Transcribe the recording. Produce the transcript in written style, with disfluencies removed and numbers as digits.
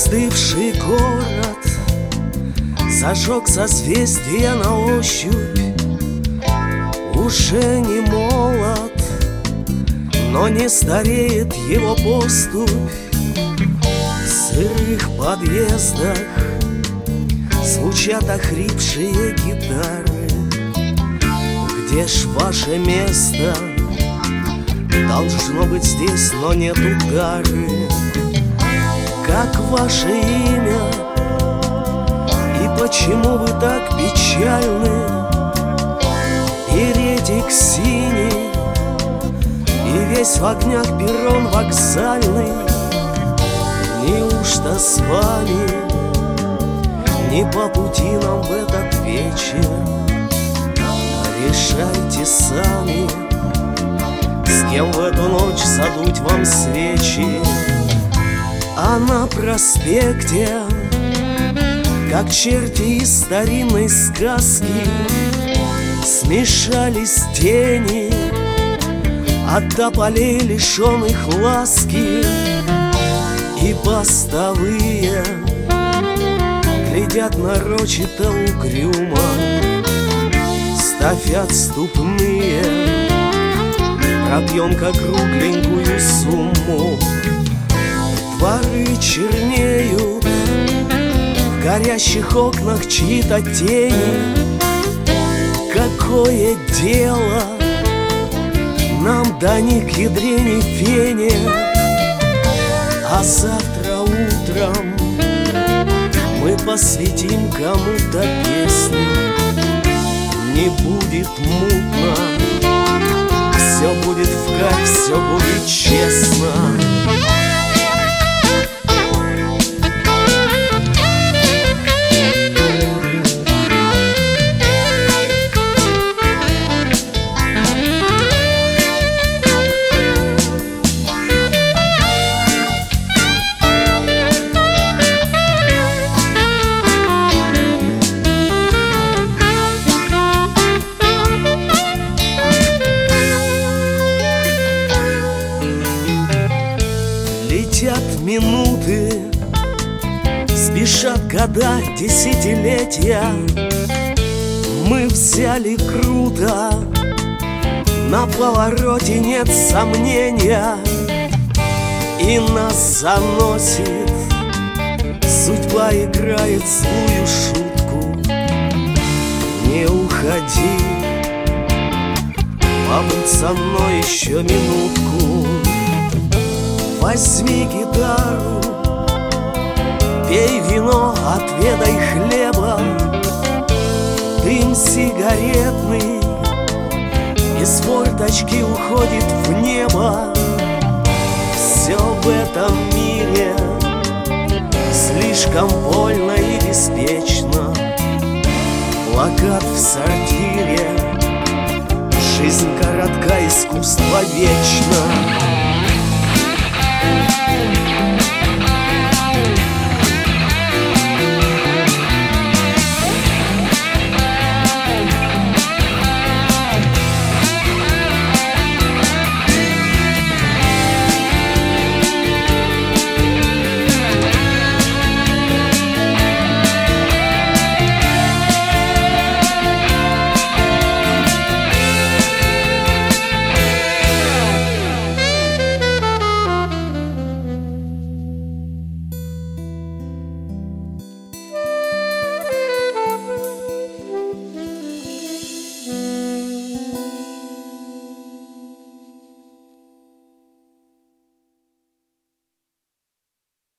Остывший город зажег созвездия на ощупь. Уже не молод, но не стареет его поступь. В сырых подъездах звучат охрипшие гитары. Где ж ваше место? Должно быть здесь, но нету гары. Как ваше имя? И почему вы так печальны? Передик синий и весь в огнях перрон вокзальный. Неужто с вами не по пути нам в этот вечер? Решайте сами, с кем в эту ночь задуть вам свечи. А на проспекте, как черти из старинной сказки, смешались тени от тополей, лишенных ласки. И постовые глядят нарочито угрюмо, ставь отступные, пропьем как кругленькую сумму. Дворы чернеют, в горящих окнах чьи-то тени. Какое дело нам до них ядрене фене? А завтра утром мы посвятим кому-то песню. Не будет мутно, все будет в кайф, все будет честно. Летят минуты, спешат года, десятилетия. Мы взяли круто, на повороте нет сомнения. И нас заносит, судьба играет злую шутку. Не уходи, побудь со мной еще минутку. Возьми гитару, пей вино, отведай хлеба. Дым сигаретный из форточки уходит в небо. Все в этом мире слишком больно и беспечно. Плакат в сортире, жизнь коротка, искусство вечно.